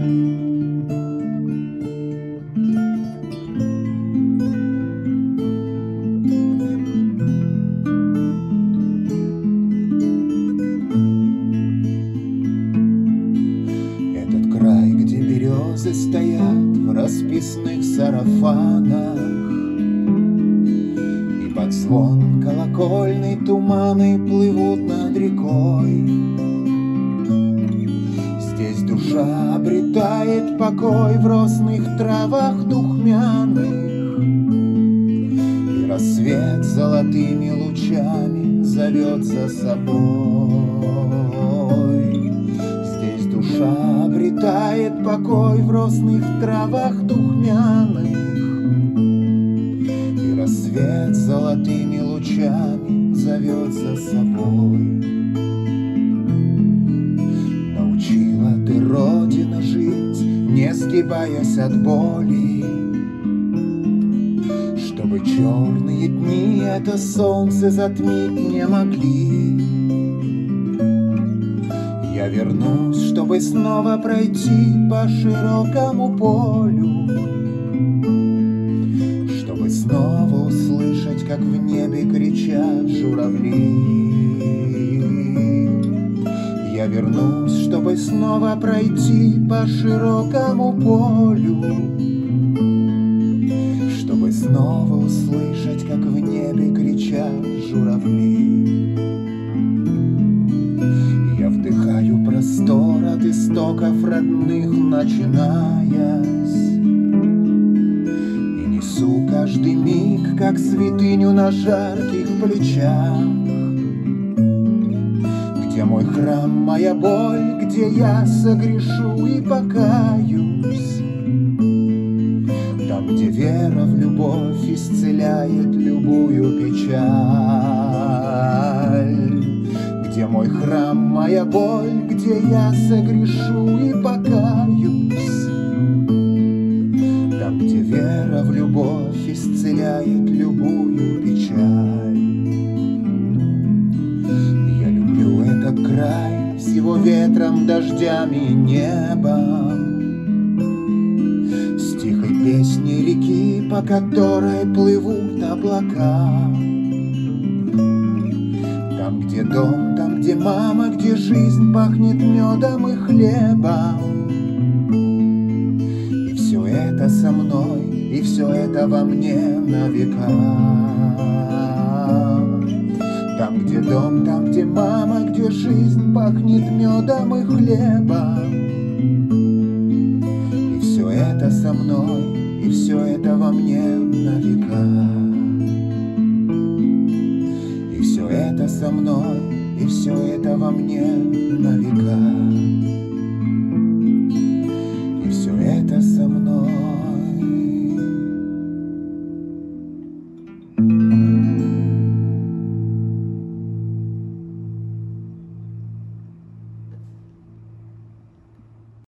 Березы стоят в расписных сарафанах, и под звон колокольной туманы плывут над рекой. Здесь душа обретает покой в росных травах духмяных, и рассвет золотыми лучами зовет за собой. Душа обретает покой в росных травах духмяных, и рассвет золотыми лучами зовет за собой. Научила ты, Родина, жить, не сгибаясь от боли, чтобы черные дни это солнце затмить не могли. Я вернусь, чтобы снова пройти по широкому полю, чтобы снова услышать, как в небе кричат журавли. Я вернусь, чтобы снова пройти по широкому полю, чтобы снова услышать, как в небе кричат журавли. Я вдыхаю простор от истоков родных, начинаясь, и несу каждый миг, как святыню на жарких плечах. Где мой храм, моя боль, где я согрешу и покаюсь, там, где вера в любовь исцеляет любую печаль. Где мой храм, моя боль, где я согрешу и покаюсь, там, где вера в любовь исцеляет любую печаль. Я люблю этот край с его ветром, дождями и небом, с тихой песней реки, по которой плывут облака. Там, где дом, там, где мама, где жизнь пахнет медом и хлебом. И все это со мной, и все это во мне на века. Там, где дом, там, где мама, где жизнь пахнет медом и хлебом. И все это со мной, и все это во мне на века. Это со мной, и все это во мне на века.